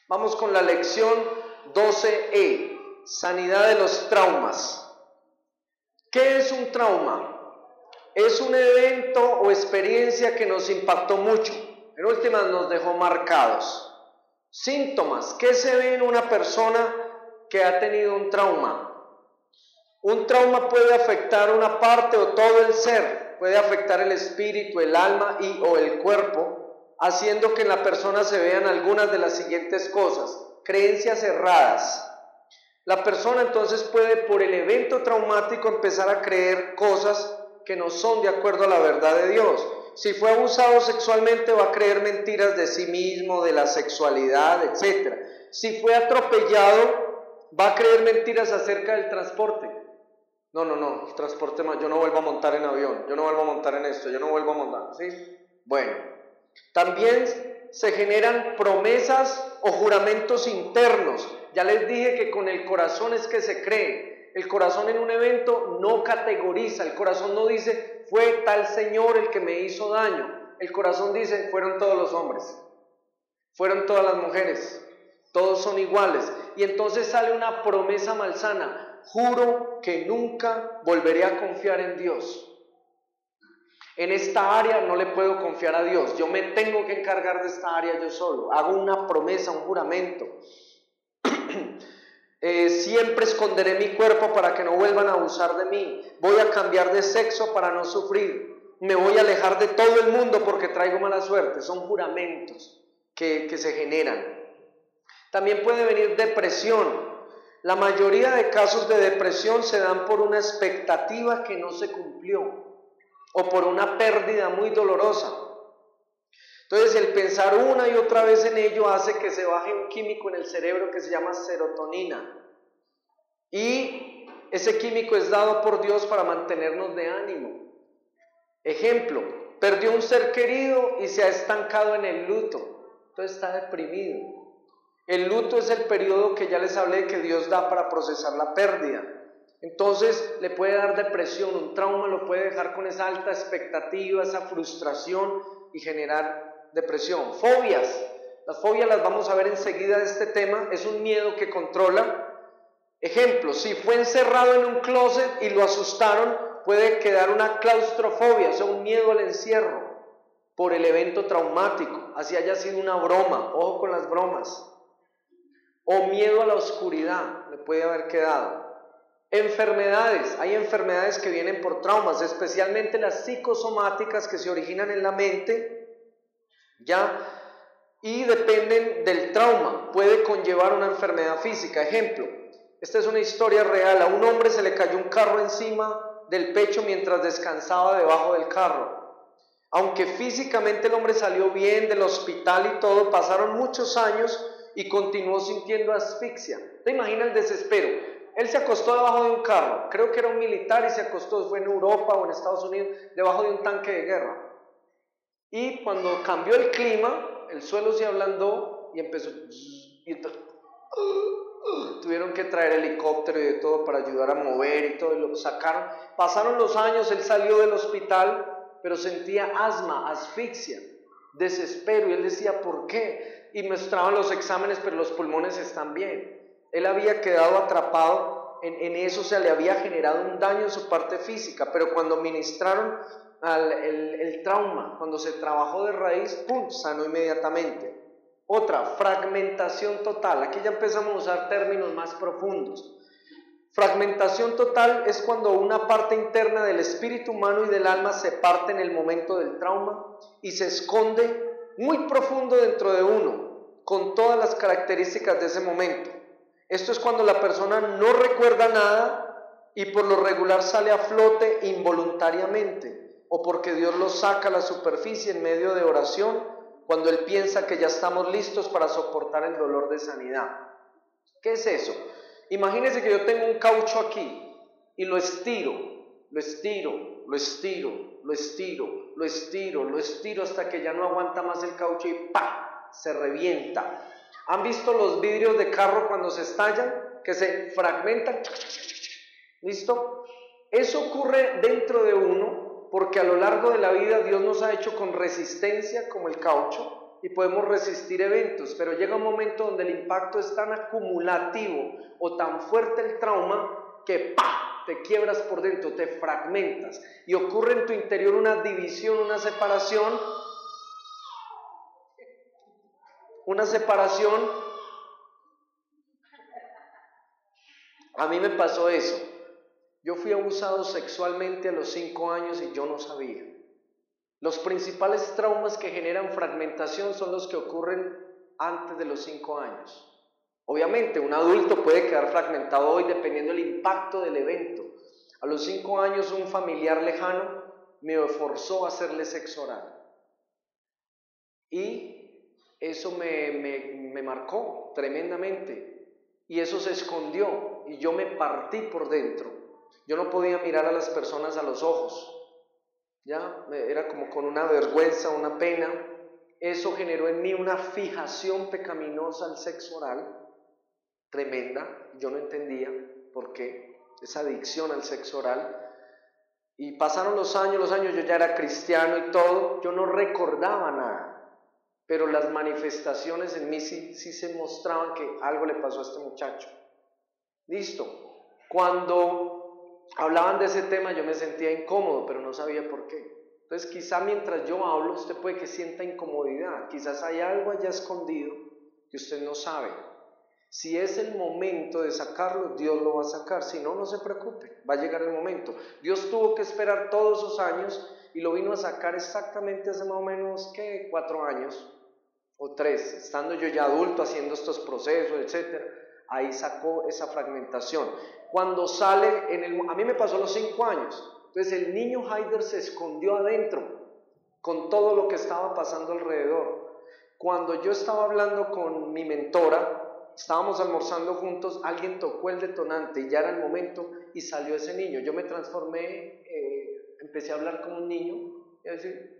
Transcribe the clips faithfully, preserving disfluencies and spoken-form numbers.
Vamos con la lección doce E, sanidad de los traumas. ¿Qué es un trauma? Es un evento o experiencia que nos impactó mucho, en últimas nos dejó marcados. Síntomas, ¿qué se ve en una persona que ha tenido un trauma? Un trauma puede afectar una parte o todo el ser, puede afectar el espíritu, el alma y o el cuerpo, haciendo que en la persona se vean algunas de las siguientes cosas: creencias erradas. La persona entonces puede, por el evento traumático, empezar a creer cosas que no son de acuerdo a la verdad de Dios. Si fue abusado sexualmente, va a creer mentiras de sí mismo, de la sexualidad, etcétera. Si fue atropellado, va a creer mentiras acerca del transporte. No, no, no, el transporte, yo no vuelvo a montar en avión, yo no vuelvo a montar en esto, yo no vuelvo a montar, ¿sí? Bueno, también se generan promesas o juramentos internos. Ya les dije que con el corazón es que se cree. El corazón en un evento no categoriza, el corazón no dice, fue tal señor el que me hizo daño. El corazón dice, fueron todos los hombres, fueron todas las mujeres, todos son iguales. Y entonces sale una promesa malsana: juro que nunca volveré a confiar en Dios. En esta área no le puedo confiar a Dios, yo me tengo que encargar de esta área yo solo. Hago una promesa, un juramento. eh, siempre esconderé mi cuerpo para que no vuelvan a abusar de mí. Voy a cambiar de sexo para no sufrir. Me voy a alejar de todo el mundo porque traigo mala suerte. Son juramentos que, que se generan. También puede venir depresión. La mayoría de casos de depresión se dan por una expectativa que no se cumplió o por una pérdida muy dolorosa. Entonces el pensar una y otra vez en ello hace que se baje un químico en el cerebro que se llama serotonina. Y ese químico es dado por Dios para mantenernos de ánimo. Ejemplo, perdió un ser querido y se ha estancado en el luto, entonces está deprimido. El luto es el periodo que ya les hablé que Dios da para procesar la pérdida. Entonces le puede dar depresión, un trauma lo puede dejar con esa alta expectativa, esa frustración y generar depresión. Fobias, las fobias las vamos a ver enseguida de este tema, es un miedo que controla. Ejemplo, si fue encerrado en un closet y lo asustaron, puede quedar una claustrofobia, o sea, un miedo al encierro por el evento traumático, así haya sido una broma, ojo con las bromas. O miedo a la oscuridad, le puede haber quedado. Enfermedades, hay enfermedades que vienen por traumas, especialmente las psicosomáticas que se originan en la mente, ¿ya? Y dependen del trauma, puede conllevar una enfermedad física. Ejemplo, esta es una historia real: a un hombre se le cayó un carro encima del pecho mientras descansaba debajo del carro. Aunque físicamente el hombre salió bien del hospital y todo, pasaron muchos años y continuó sintiendo asfixia. ¿Te imaginas el desespero? Él se acostó debajo de un carro, creo que era un militar y se acostó, fue en Europa o en Estados Unidos, debajo de un tanque de guerra. Y cuando cambió el clima, el suelo se ablandó y empezó, y entonces, tuvieron que traer helicóptero y de todo para ayudar a mover y todo, y lo sacaron. Pasaron los años, él salió del hospital, pero sentía asma, asfixia, desespero, y él decía, ¿por qué? Y mostraban los exámenes, pero los pulmones están bien. Él había quedado atrapado en, en eso, o sea, le había generado un daño en su parte física, pero cuando ministraron al, el, el trauma, cuando se trabajó de raíz, ¡pum!, sanó inmediatamente. Otra, fragmentación total. Aquí ya empezamos a usar términos más profundos. Fragmentación total es cuando una parte interna del espíritu humano y del alma se parte en el momento del trauma y se esconde muy profundo dentro de uno, con todas las características de ese momento. Esto es cuando la persona no recuerda nada y por lo regular sale a flote involuntariamente, o porque Dios lo saca a la superficie en medio de oración, cuando Él piensa que ya estamos listos para soportar el dolor de sanidad. ¿Qué es eso? Imagínense que yo tengo un caucho aquí y lo estiro, lo estiro, lo estiro, lo estiro, lo estiro, lo estiro hasta que ya no aguanta más el caucho y ¡pah!, se revienta. ¿Han visto los vidrios de carro cuando se estallan? Que se fragmentan. ¿Listo? Eso ocurre dentro de uno porque a lo largo de la vida Dios nos ha hecho con resistencia como el caucho y podemos resistir eventos, pero llega un momento donde el impacto es tan acumulativo o tan fuerte el trauma que ¡pah!, te quiebras por dentro, te fragmentas y ocurre en tu interior una división, una separación, una separación. A mí me pasó eso. Yo fui abusado sexualmente a los cinco años y yo no sabía. Los principales traumas que generan fragmentación son los que ocurren antes de los cinco años. Obviamente, un adulto puede quedar fragmentado hoy dependiendo del impacto del evento. A los cinco años, un familiar lejano me forzó a hacerle sexo oral. Y eso me, me, me marcó tremendamente. Y eso se escondió y yo me partí por dentro. Yo no podía mirar a las personas a los ojos. Ya, era como con una vergüenza, una pena. Eso generó en mí una fijación pecaminosa al sexo oral, tremenda. Yo no entendía por qué, esa adicción al sexo oral. Y pasaron los años, los años, yo ya era cristiano y todo, yo no recordaba nada, pero las manifestaciones en mí sí, sí se mostraban que algo le pasó a este muchacho. Listo. Cuando hablaban de ese tema yo me sentía incómodo, pero no sabía por qué. Entonces quizá mientras yo hablo usted puede que sienta incomodidad, quizás hay algo allá escondido que usted no sabe. Si es el momento de sacarlo, Dios lo va a sacar, si no, no se preocupe, va a llegar el momento. Dios tuvo que esperar todos esos años y lo vino a sacar exactamente hace más o menos, ¿qué? Cuatro años o tres, estando yo ya adulto haciendo estos procesos, etcétera. Ahí sacó esa fragmentación. Cuando sale, en el, a mí me pasó a los cinco años, entonces el niño Haider se escondió adentro con todo lo que estaba pasando alrededor. Cuando yo estaba hablando con mi mentora, estábamos almorzando juntos, alguien tocó el detonante y ya era el momento y salió ese niño. Yo me transformé, eh, empecé a hablar como un niño y a decir,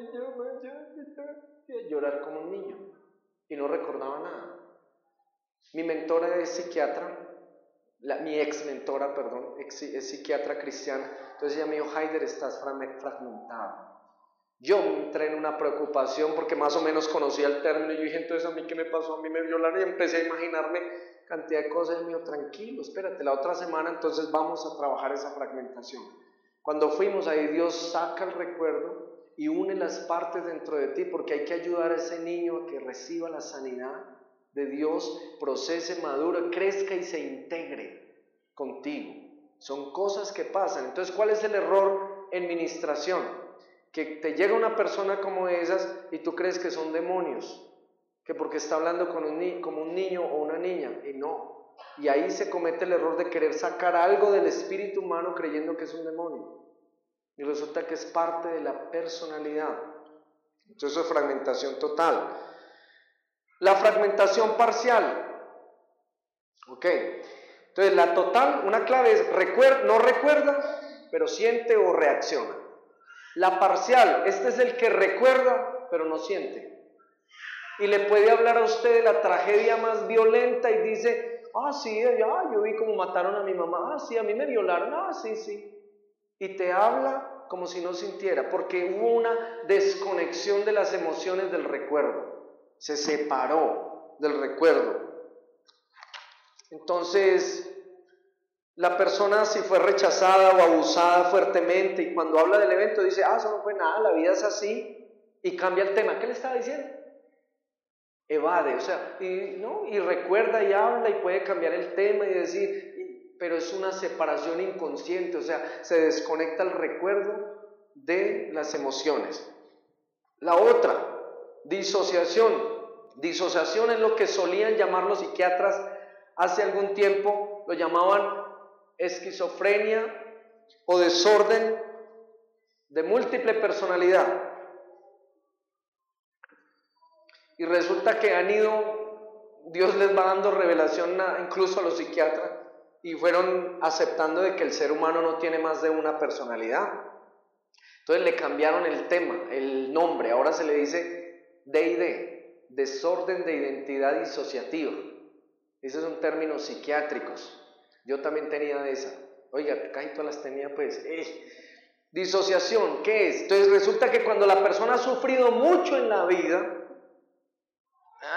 y a llorar como un niño y no recordaba nada. Mi mentora es psiquiatra, la, mi ex mentora, perdón, ex, es psiquiatra cristiana, entonces ella me dijo, Haider, estás fragmentado. Yo entré en una preocupación porque más o menos conocía el término y yo dije, entonces a mí qué me pasó, a mí me violaron y empecé a imaginarme cantidad de cosas y me dijo, tranquilo, espérate, la otra semana entonces vamos a trabajar esa fragmentación. Cuando fuimos ahí, Dios saca el recuerdo y une las partes dentro de ti porque hay que ayudar a ese niño a que reciba la sanidad de Dios, procese, madure, crezca y se integre contigo. Son cosas que pasan. Entonces, ¿cuál es el error en ministración? Que te llega una persona como esas y tú crees que son demonios, que porque está hablando con un ni- como un niño o una niña, y no. Y ahí se comete el error de querer sacar algo del espíritu humano creyendo que es un demonio. Y resulta que es parte de la personalidad. Entonces, eso es fragmentación total. La fragmentación parcial. Ok. Entonces, la total, una clave es recuer- no recuerda, pero siente o reacciona. La parcial, este es el que recuerda, pero no siente. Y le puede hablar a usted de la tragedia más violenta y dice, ah, sí, ya, yo vi cómo mataron a mi mamá, ah, sí, a mí me violaron, ah, sí, sí. Y te habla como si no sintiera, porque hubo una desconexión de las emociones del recuerdo. Se separó del recuerdo. Entonces, la persona si fue rechazada o abusada fuertemente y cuando habla del evento dice, ah, eso no fue nada, la vida es así, y cambia el tema. ¿Qué le estaba diciendo? Evade, o sea, y, ¿no? y recuerda y habla y puede cambiar el tema y decir, y, pero es una separación inconsciente, o sea, se desconecta el recuerdo de las emociones. La otra, disociación. Disociación es lo que solían llamar los psiquiatras hace algún tiempo, lo llamaban esquizofrenia o desorden de múltiple personalidad. Y resulta que han ido, Dios les va dando revelación a, incluso a los psiquiatras, y fueron aceptando de que el ser humano no tiene más de una personalidad. Entonces le cambiaron el tema, el nombre, ahora se le dice D I D, desorden de identidad disociativa. Esos son términos psiquiátricos. Yo también tenía de esa. Oiga, casi todas las tenía pues. Eh. Disociación, ¿qué es? Entonces resulta que cuando la persona ha sufrido mucho en la vida,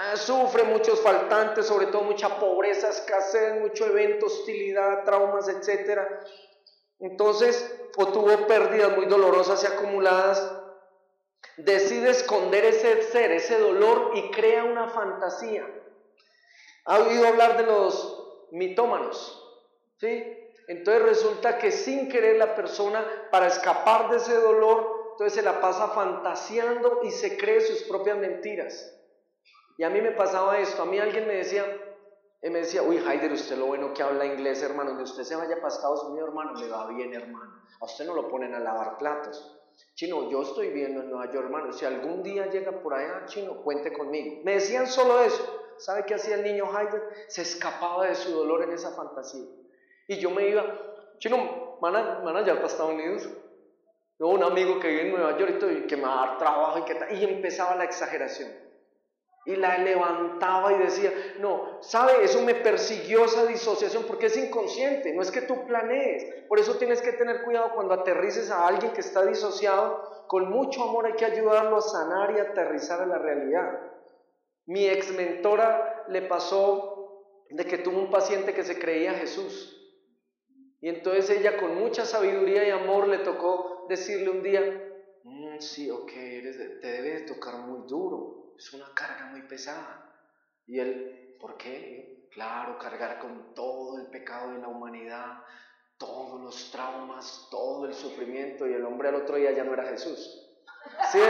sufre muchos faltantes, sobre todo mucha pobreza, escasez, mucho evento, hostilidad, traumas, etcétera. Entonces, o tuvo pérdidas muy dolorosas y acumuladas, decide esconder ese ser, ese dolor y crea una fantasía. ¿Ha oído hablar de los mitómanos? ¿Sí? Entonces resulta que sin querer la persona, para escapar de ese dolor, entonces se la pasa fantaseando y se cree sus propias mentiras. Y a mí me pasaba esto, a mí alguien me decía, y me decía, uy, Haider, usted lo bueno que habla inglés, hermano, donde usted se vaya para Estados Unidos, hermano, le va bien, hermano. A usted no lo ponen a lavar platos. Chino, yo estoy viviendo en Nueva York, hermano, si algún día llega por allá, Chino, cuente conmigo. Me decían solo eso. ¿Sabe qué hacía el niño Haider? Se escapaba de su dolor en esa fantasía. Y yo me iba, Chino, van a, van a llevar para Estados Unidos. Luego un amigo que vive en Nueva York y que me va a dar trabajo y que tal. Y empezaba la exageración. Y la levantaba y decía, no, ¿sabe? Eso me persiguió, esa disociación, porque es inconsciente, no es que tú planees. Por eso tienes que tener cuidado cuando aterrices a alguien que está disociado. Con mucho amor hay que ayudarlo a sanar y aterrizar a la realidad. Mi ex mentora le pasó de que tuvo un paciente que se creía Jesús. Y entonces ella, con mucha sabiduría y amor, le tocó decirle un día, mmm, sí, ok, eres de, te debe de tocar muy duro, es una carga muy pesada. Y él, ¿por qué? Claro, cargar con todo el pecado de la humanidad, todos los traumas, todo el sufrimiento, y el hombre al otro día ya no era Jesús. ¿Sí?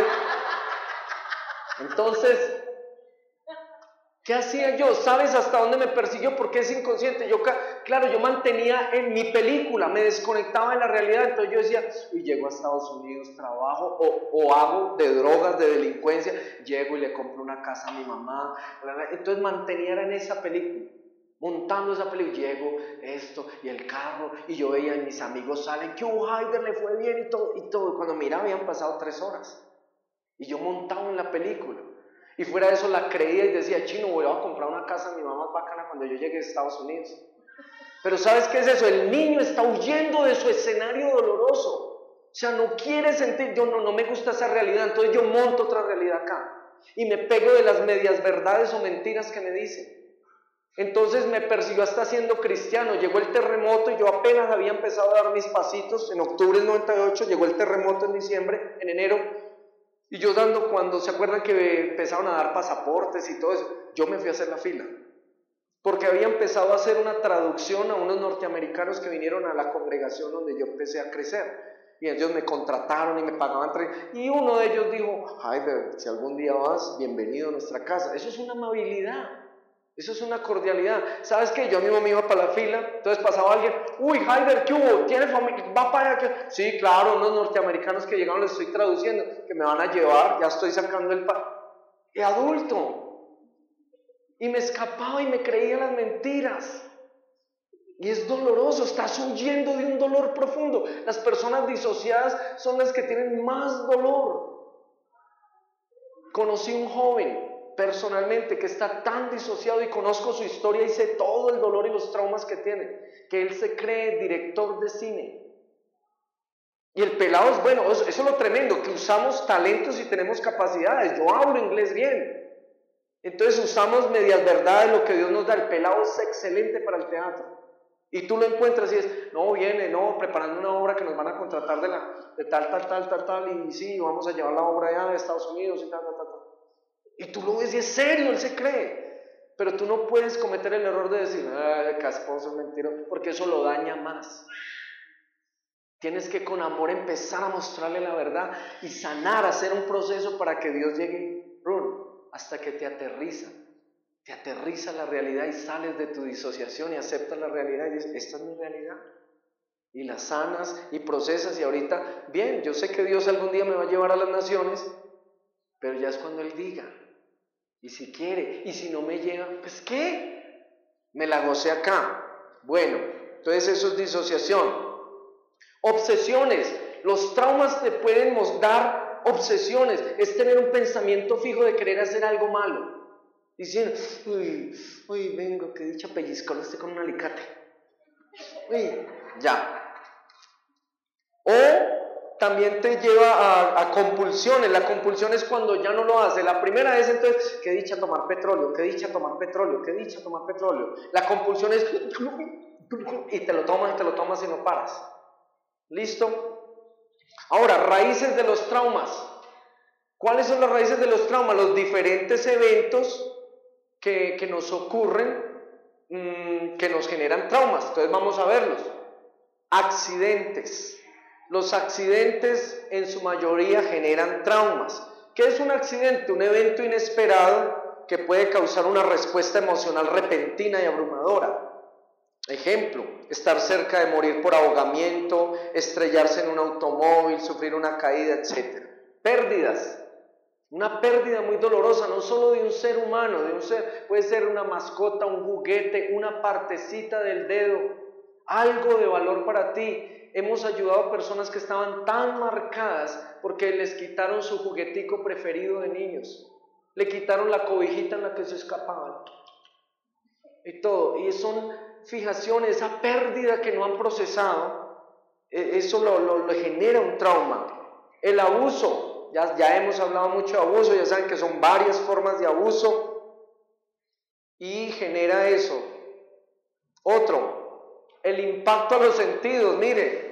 Entonces, ¿qué hacía yo? ¿Sabes hasta dónde me persiguió? Porque es inconsciente. Yo, claro, yo mantenía en mi película, me desconectaba de la realidad. Entonces yo decía, y llego a Estados Unidos, trabajo, o, o hago de drogas, de delincuencia, llego y le compro una casa a mi mamá. Entonces mantenía en esa película, montando esa película, llego, esto, y el carro, y yo veía, y mis amigos salen, que un Haider le fue bien y todo, y todo. Cuando miraba habían pasado tres horas, y yo montado en la película. Y fuera de eso la creía y decía, Chino, voy a comprar una casa a mi mamá bacana cuando yo llegue a Estados Unidos. Pero ¿sabes qué es eso? El niño está huyendo de su escenario doloroso. O sea, no quiere sentir, yo no, no me gusta esa realidad, entonces yo monto otra realidad acá. Y me pego de las medias verdades o mentiras que me dicen. Entonces me persiguió hasta siendo cristiano. Llegó el terremoto y yo apenas había empezado a dar mis pasitos. En octubre del noventa y ocho, llegó el terremoto en diciembre, en enero. Y yo dando, cuando se acuerdan que empezaron a dar pasaportes y todo eso, yo me fui a hacer la fila. Porque había empezado a hacer una traducción a unos norteamericanos que vinieron a la congregación donde yo empecé a crecer. Y ellos me contrataron y me pagaban. Y uno de ellos dijo, Haider, si algún día vas, bienvenido a nuestra casa. Eso es una amabilidad. Eso es una cordialidad. ¿Sabes qué? Yo mismo me iba para la fila, entonces pasaba alguien, uy, Haider, ¿qué hubo? ¿Tiene familia? ¿Va para allá? Sí, claro, unos norteamericanos que llegaron, les estoy traduciendo, que me van a llevar, ya estoy sacando el pa... Y adulto. Y me escapaba y me creía las mentiras. Y es doloroso, estás huyendo de un dolor profundo. Las personas disociadas son las que tienen más dolor. Conocí un joven personalmente que está tan disociado y conozco su historia y sé todo el dolor y los traumas que tiene, que él se cree director de cine. Y el pelado es bueno, eso, eso es lo tremendo, que usamos talentos y tenemos capacidades. Yo hablo inglés bien, entonces usamos medias verdades, lo que Dios nos da. El pelado es excelente para el teatro. Y tú lo encuentras y es, no, viene, no, preparando una obra que nos van a contratar de, la, de tal, tal, tal, tal, tal, y sí, vamos a llevar la obra allá de Estados Unidos y tal, tal, tal, tal. Y tú lo ves y es serio, él se cree. Pero tú no puedes cometer el error de decir, ay, casposo, mentiroso, porque eso lo daña más. Tienes que con amor empezar a mostrarle la verdad y sanar, hacer un proceso para que Dios llegue, run, hasta que te aterriza. Te aterriza la realidad y sales de tu disociación y aceptas la realidad y dices, esta es mi realidad. Y la sanas y procesas y ahorita, bien, yo sé que Dios algún día me va a llevar a las naciones, pero ya es cuando Él diga. Y si quiere, y si no me lleva, pues ¿qué? Me la gocé acá. Bueno, entonces eso es disociación. Obsesiones. Los traumas te pueden dar obsesiones. Es tener un pensamiento fijo de querer hacer algo malo. Diciendo, uy, uy, vengo, que dicha pellizcarlo esté con un alicate. Uy, ya. O también te lleva a, a compulsiones. La compulsión es cuando ya no lo hace. La primera es entonces, qué dicha tomar petróleo, qué dicha tomar petróleo, qué dicha tomar petróleo. La compulsión es, y te lo tomas y te lo tomas y no paras. ¿Listo? Ahora, raíces de los traumas. ¿Cuáles son las raíces de los traumas? Los diferentes eventos que, que nos ocurren, mmm, que nos generan traumas. Entonces vamos a verlos. Accidentes. Los accidentes en su mayoría generan traumas. ¿Qué es un accidente? Un evento inesperado que puede causar una respuesta emocional repentina y abrumadora. Ejemplo, estar cerca de morir por ahogamiento, estrellarse en un automóvil, sufrir una caída, etcétera. Pérdidas. Una pérdida muy dolorosa, no solo de un ser humano, de un ser, puede ser una mascota, un juguete, una partecita del dedo, algo de valor para ti. Hemos ayudado a personas que estaban tan marcadas porque les quitaron su juguetico preferido de niños, le quitaron la cobijita en la que se escapaban y todo, y son fijaciones, esa pérdida que no han procesado, eso lo, lo, lo genera un trauma. El abuso, ya, ya hemos hablado mucho de abuso, ya saben que son varias formas de abuso y genera eso. Otro, el impacto a los sentidos, mire,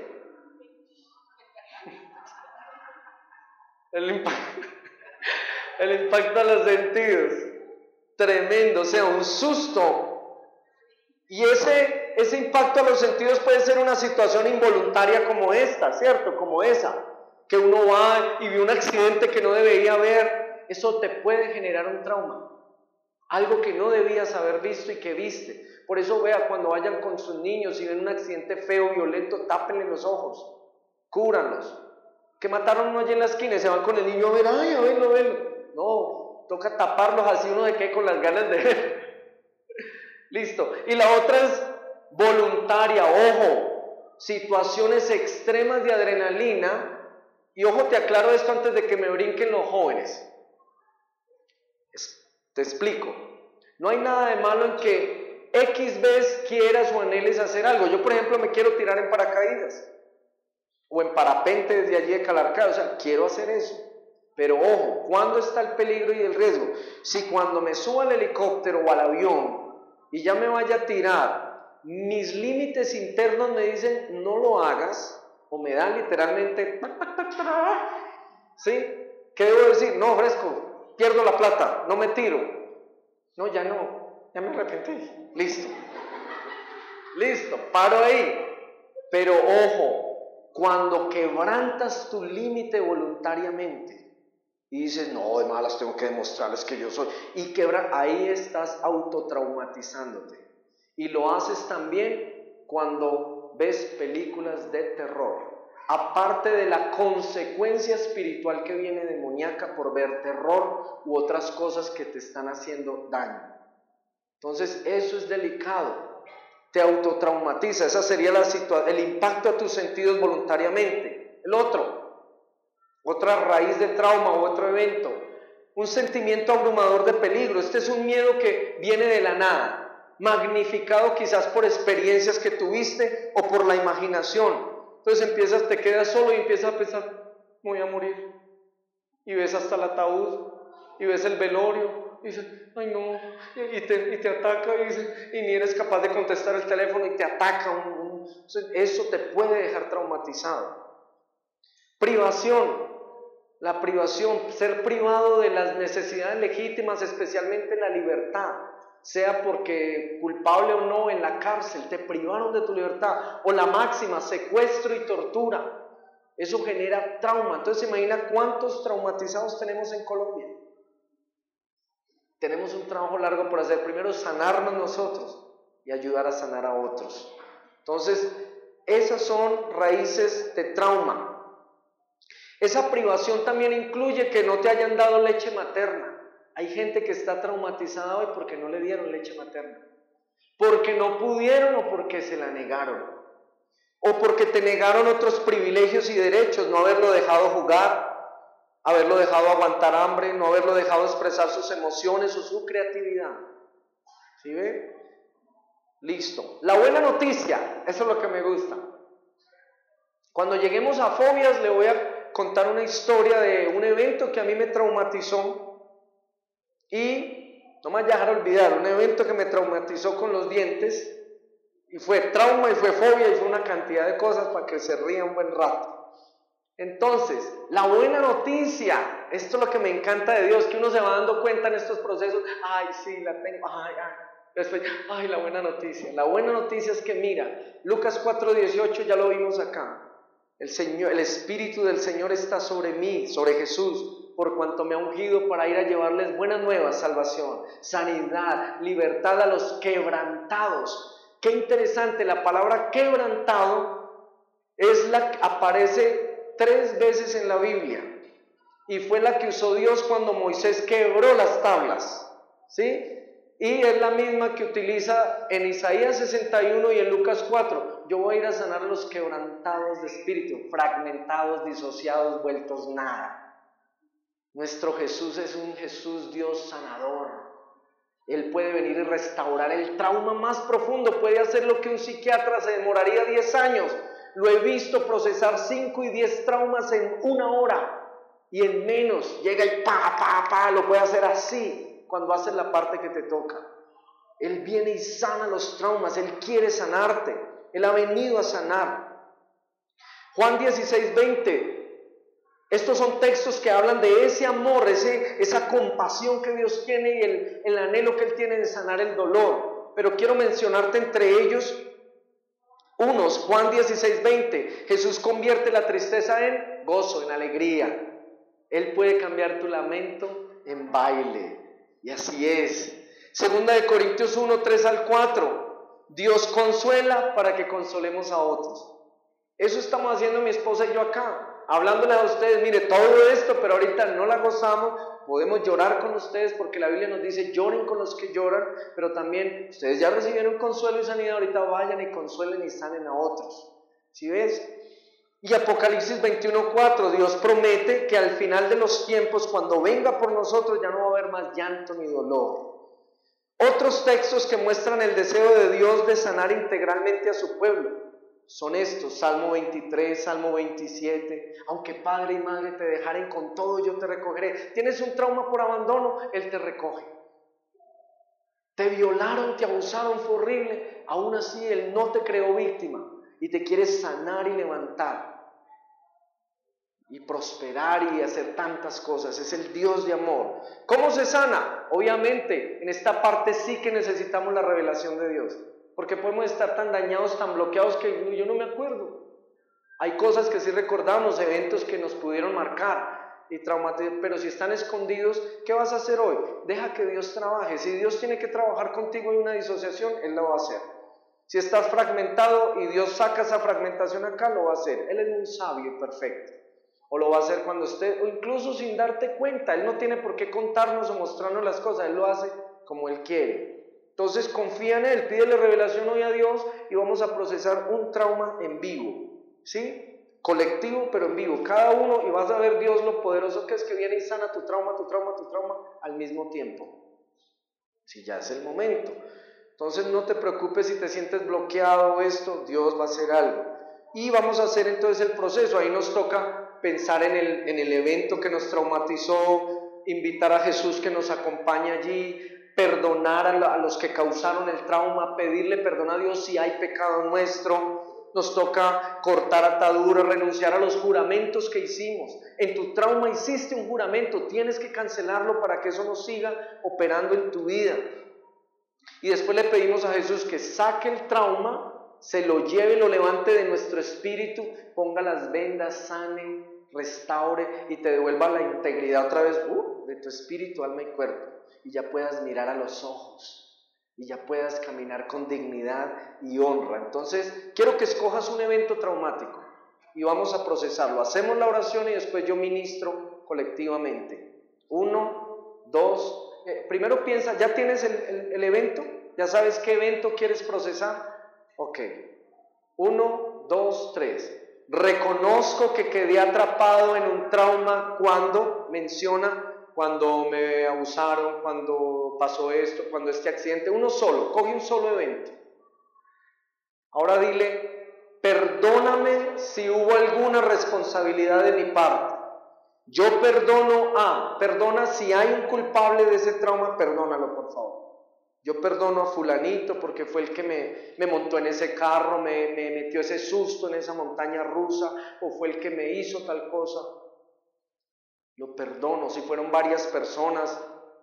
el impacto, el impacto a los sentidos, tremendo, o sea, un susto. Y ese, ese impacto a los sentidos puede ser una situación involuntaria como esta, ¿cierto? Como esa, que uno va y ve un accidente que no debería ver, eso te puede generar un trauma. Algo que no debías haber visto y que viste. Por eso vea, cuando vayan con sus niños y ven un accidente feo, violento, tápenle los ojos, cúbranlos. Que mataron uno allí en la esquina y se van con el niño a ver, ay, a verlo, a verlo. No, toca taparlos así uno se quede con las ganas de ver. Listo. Y la otra es voluntaria, ojo, situaciones extremas de adrenalina. Y ojo, te aclaro esto antes de que me brinquen los jóvenes. Te explico. No hay nada de malo en que X vez quieras o anheles hacer algo. Yo, por ejemplo, me quiero tirar en paracaídas o en parapente desde allí de Calarcá. O sea, quiero hacer eso. Pero ojo, ¿cuándo está el peligro y el riesgo? Si cuando me subo al helicóptero o al avión y ya me vaya a tirar, mis límites internos me dicen no lo hagas, o me dan literalmente, ¿sí? ¿Qué debo decir? No, fresco, pierdo la plata, no me tiro. No, ya no, ya me arrepentí. Listo. Listo, paro ahí. Pero ojo, cuando quebrantas tu límite voluntariamente y dices, no, de malas tengo que demostrarles que yo soy, y quebra, ahí estás autotraumatizándote. Y lo haces también cuando ves películas de terror. Aparte de la consecuencia espiritual que viene demoníaca por ver terror u otras cosas que te están haciendo daño. Entonces eso es delicado, te autotraumatiza. Esa sería la situación, el impacto a tus sentidos voluntariamente. El otro, otra raíz de trauma o otro evento, un sentimiento abrumador de peligro. Este es un miedo que viene de la nada, magnificado quizás por experiencias que tuviste o por la imaginación. Entonces empiezas, te quedas solo y empiezas a pensar, voy a morir. Y ves hasta el ataúd, y ves el velorio, y dices, ay no, y te, y te ataca, y, dices, y ni eres capaz de contestar el teléfono, y te ataca. Un, un, eso te puede dejar traumatizado. Privación. La privación, ser privado de las necesidades legítimas, especialmente la libertad, sea porque culpable o no en la cárcel, te privaron de tu libertad, o la máxima, secuestro y tortura, eso genera trauma. Entonces imagina cuántos traumatizados tenemos en Colombia. Tenemos un trabajo largo por hacer, primero sanarnos nosotros y ayudar a sanar a otros. Entonces esas son raíces de trauma. Esa privación también incluye que no te hayan dado leche materna. Hay gente que está traumatizada hoy porque no le dieron leche materna, porque no pudieron o porque se la negaron, o porque te negaron otros privilegios y derechos, no haberlo dejado jugar, haberlo dejado aguantar hambre, no haberlo dejado expresar sus emociones o su creatividad. ¿Sí ve? Listo. La buena noticia, eso es lo que me gusta. Cuando lleguemos a fobias, le voy a contar una historia de un evento que a mí me traumatizó y no me vayas a dejar olvidar, un evento que me traumatizó con los dientes y fue trauma y fue fobia y fue una cantidad de cosas para que se ría un buen rato. Entonces, la buena noticia, esto es lo que me encanta de Dios, que uno se va dando cuenta en estos procesos, ay, sí, la tengo, ay, ay, después, ay, la buena noticia, la buena noticia es que mira, Lucas cuatro dieciocho ya lo vimos acá, el Señor, el Espíritu del Señor está sobre mí, sobre Jesús, por cuanto me ha ungido para ir a llevarles buenas nuevas, salvación, sanidad, libertad a los quebrantados. Qué interesante, la palabra quebrantado es la que aparece tres veces en la Biblia y fue la que usó Dios cuando Moisés quebró las tablas, ¿sí? Y es la misma que utiliza en Isaías sesenta y uno y en Lucas cuatro. Yo voy a ir a sanar a los quebrantados de espíritu, fragmentados, disociados, vueltos nada. Nuestro Jesús es un Jesús Dios sanador. Él puede venir y restaurar el trauma más profundo, puede hacer lo que un psiquiatra se demoraría diez años. Lo he visto procesar cinco y diez traumas en una hora y en menos, llega y pa, pa, pa, lo puede hacer así cuando haces la parte que te toca. Él viene y sana los traumas, Él quiere sanarte, Él ha venido a sanar. Juan dieciséis veinte, estos son textos que hablan de ese amor, ese, esa compasión que Dios tiene y el, el anhelo que Él tiene de sanar el dolor. Pero quiero mencionarte entre ellos unos. Juan dieciséis veinte, Jesús convierte la tristeza en gozo, en alegría. Él puede cambiar tu lamento en baile. Y así es. Segunda de Corintios uno, tres al cuatro, Dios consuela para que consolemos a otros. Eso estamos haciendo mi esposa y yo acá, hablándoles a ustedes, mire, todo esto, pero ahorita no la gozamos, podemos llorar con ustedes porque la Biblia nos dice, lloren con los que lloran, pero también ustedes ya recibieron consuelo y sanidad, ahorita vayan y consuelen y sanen a otros. ¿Sí ves? Y Apocalipsis veintiuno cuatro, Dios promete que al final de los tiempos, cuando venga por nosotros, ya no va a haber más llanto ni dolor. Otros textos que muestran el deseo de Dios de sanar integralmente a su pueblo son estos, Salmo veintitrés, Salmo veintisiete, aunque padre y madre te dejaren, con todo yo te recogeré. Tienes un trauma por abandono, Él te recoge. Te violaron, te abusaron, fue horrible, aún así Él no te creó víctima y te quiere sanar y levantar y prosperar y hacer tantas cosas. Es el Dios de amor. ¿Cómo se sana? Obviamente, en esta parte sí que necesitamos la revelación de Dios, porque podemos estar tan dañados, tan bloqueados que yo no me acuerdo. Hay cosas que sí recordamos, eventos que nos pudieron marcar y traumatizar, pero si están escondidos, ¿qué vas a hacer hoy? Deja que Dios trabaje. Si Dios tiene que trabajar contigo en una disociación, Él lo va a hacer. Si estás fragmentado y Dios saca esa fragmentación acá, lo va a hacer. Él es un sabio y perfecto. O lo va a hacer cuando esté, o incluso sin darte cuenta. Él no tiene por qué contarnos o mostrarnos las cosas, Él lo hace como Él quiere. Entonces confía en Él, pídele revelación hoy a Dios y vamos a procesar un trauma en vivo, ¿sí? Colectivo pero en vivo, cada uno, y vas a ver Dios lo poderoso que es, que viene y sana tu trauma, tu trauma, tu trauma al mismo tiempo, si ya es el momento. Entonces no te preocupes si te sientes bloqueado o esto, Dios va a hacer algo. Y vamos a hacer entonces el proceso, ahí nos toca pensar en el, en el evento que nos traumatizó, invitar a Jesús que nos acompañe allí, perdonar a, la, a los que causaron el trauma, pedirle perdón a Dios si hay pecado nuestro. Nos toca cortar ataduras, renunciar a los juramentos que hicimos. En tu trauma hiciste un juramento, tienes que cancelarlo para que eso no siga operando en tu vida. Y después le pedimos a Jesús que saque el trauma, se lo lleve, lo levante de nuestro espíritu, ponga las vendas, sane, restaure y te devuelva la integridad otra vez uh, de tu espíritu, alma y cuerpo, y ya puedas mirar a los ojos y ya puedas caminar con dignidad y honra. Entonces quiero que escojas un evento traumático y vamos a procesarlo. Hacemos la oración y después yo ministro colectivamente. Uno, dos, eh, primero piensa, ¿ya tienes el, el, el evento? ¿Ya sabes qué evento quieres procesar? Ok, uno, dos, tres. Reconozco que quedé atrapado en un trauma cuando menciona, cuando me abusaron, cuando pasó esto, cuando este accidente, uno solo, coge un solo evento. Ahora dile, perdóname si hubo alguna responsabilidad de mi parte. Yo perdono a, perdona si hay un culpable de ese trauma, perdónalo por favor. Yo perdono a fulanito porque fue el que me, me montó en ese carro, me, me metió ese susto en esa montaña rusa, o fue el que me hizo tal cosa. Lo perdono. Si fueron varias personas,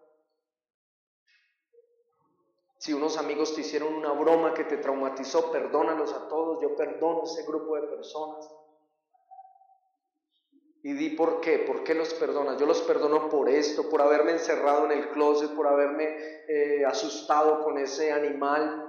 si unos amigos te hicieron una broma que te traumatizó, perdónalos a todos. Yo perdono a ese grupo de personas. Y di por qué, por qué los perdonas. Yo los perdono por esto, por haberme encerrado en el closet, por haberme eh, asustado con ese animal.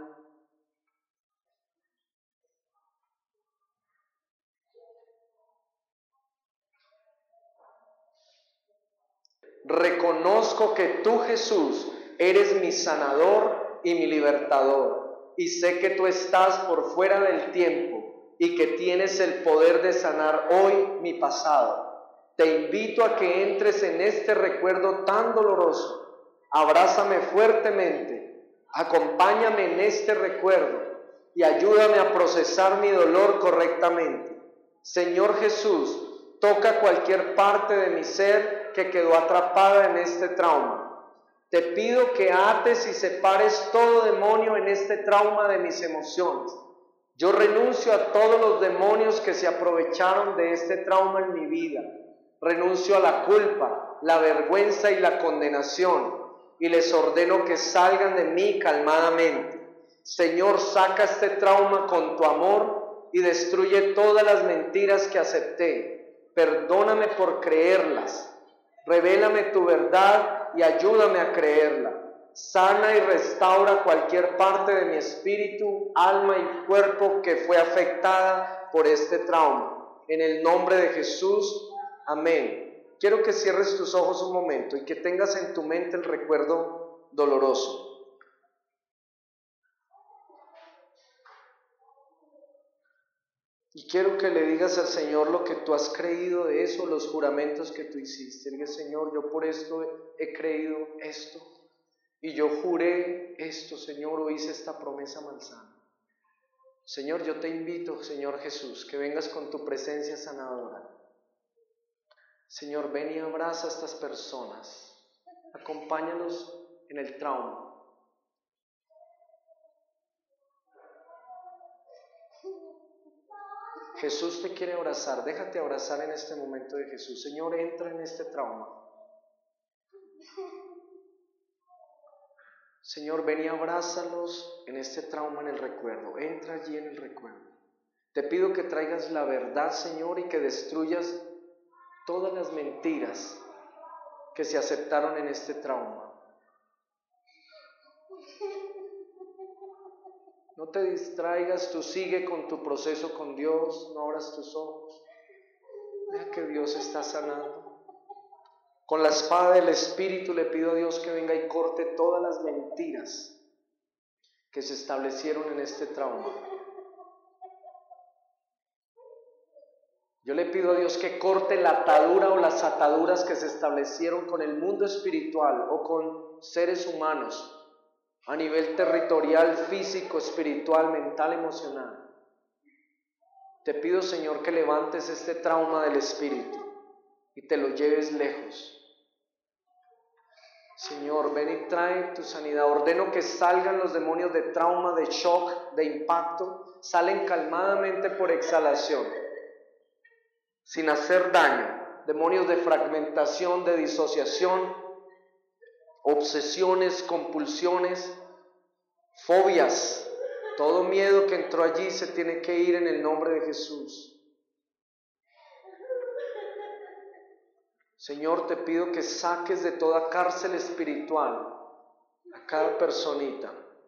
Reconozco que tú, Jesús, eres mi sanador y mi libertador. Y sé que tú estás por fuera del tiempo y que tienes el poder de sanar hoy mi pasado. Te invito a que entres en este recuerdo tan doloroso. Abrázame fuertemente, acompáñame en este recuerdo y ayúdame a procesar mi dolor correctamente. Señor Jesús, toca cualquier parte de mi ser que quedó atrapada en este trauma. Te pido que ates y separes todo demonio en este trauma de mis emociones. Yo renuncio a todos los demonios que se aprovecharon de este trauma en mi vida. Renuncio a la culpa, la vergüenza y la condenación, y les ordeno que salgan de mí calmadamente. Señor, saca este trauma con tu amor y destruye todas las mentiras que acepté. Perdóname por creerlas. Revélame tu verdad y ayúdame a creerla. Sana y restaura cualquier parte de mi espíritu, alma y cuerpo que fue afectada por este trauma. En el nombre de Jesús. Amén. Quiero que cierres tus ojos un momento y que tengas en tu mente el recuerdo doloroso. Y quiero que le digas al Señor lo que tú has creído de eso, los juramentos que tú hiciste. Dile, Señor, yo por esto he creído esto. Y yo juré esto, Señor, o hice esta promesa malsana. Señor, yo te invito, Señor Jesús, que vengas con tu presencia sanadora. Señor, ven y abraza a estas personas, acompáñalos en el trauma. Jesús te quiere abrazar, déjate abrazar en este momento de Jesús. Señor, entra en este trauma. Señor, ven y abrázalos en este trauma, en el recuerdo. Entra allí en el recuerdo. Te pido que traigas la verdad, Señor, y que destruyas todas las mentiras que se aceptaron en este trauma. No te distraigas, tú sigue con tu proceso con Dios, no abras tus ojos. Deja que Dios está sanando. Con la espada del Espíritu le pido a Dios que venga y corte todas las mentiras que se establecieron en este trauma. Yo le pido a Dios que corte la atadura o las ataduras que se establecieron con el mundo espiritual o con seres humanos a nivel territorial, físico, espiritual, mental, emocional. Te pido, Señor, que levantes este trauma del espíritu y te lo lleves lejos. Señor, ven y trae tu sanidad. Ordeno que salgan los demonios de trauma, de shock, de impacto. Salen calmadamente por exhalación, sin hacer daño. Demonios de fragmentación, de disociación, obsesiones, compulsiones, fobias. Todo miedo que entró allí se tiene que ir en el nombre de Jesús. Señor, te pido que saques de toda cárcel espiritual a cada personita.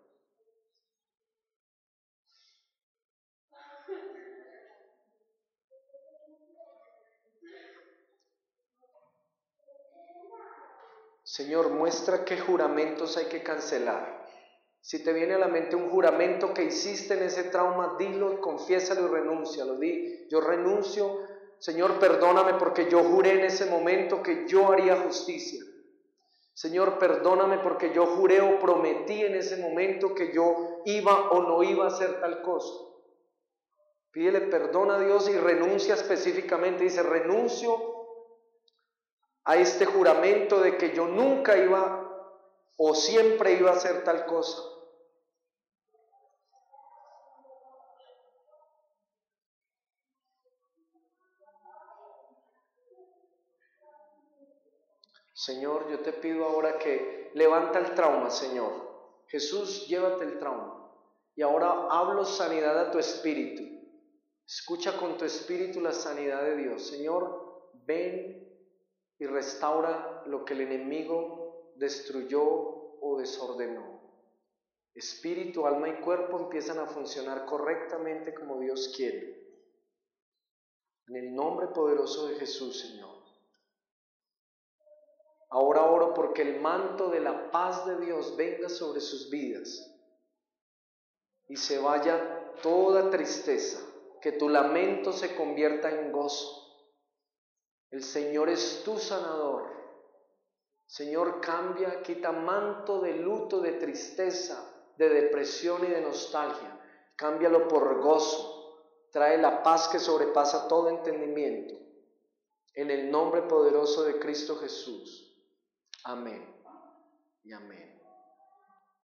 Señor, muestra qué juramentos hay que cancelar. Si te viene a la mente un juramento que hiciste en ese trauma, dilo, confiésalo y renúncialo. Di, yo renuncio, Señor, perdóname porque yo juré en ese momento que yo haría justicia. Señor, perdóname porque yo juré o prometí en ese momento que yo iba o no iba a hacer tal cosa. Pídele perdón a Dios y renuncia específicamente. Dice, renuncio a este juramento de que yo nunca iba o siempre iba a hacer tal cosa. Señor, yo te pido ahora que levanta el trauma, Señor. Jesús, llévate el trauma. Y ahora hablo sanidad a tu espíritu. Escucha con tu espíritu la sanidad de Dios. Señor, ven y restaura lo que el enemigo destruyó o desordenó. Espíritu, alma y cuerpo empiezan a funcionar correctamente como Dios quiere. En el nombre poderoso de Jesús, Señor. Ahora oro porque el manto de la paz de Dios venga sobre sus vidas y se vaya toda tristeza, que tu lamento se convierta en gozo. El Señor es tu sanador. Señor, cambia, quita manto de luto, de tristeza, de depresión y de nostalgia. Cámbialo por gozo. Trae la paz que sobrepasa todo entendimiento. En el nombre poderoso de Cristo Jesús. Amén y amén.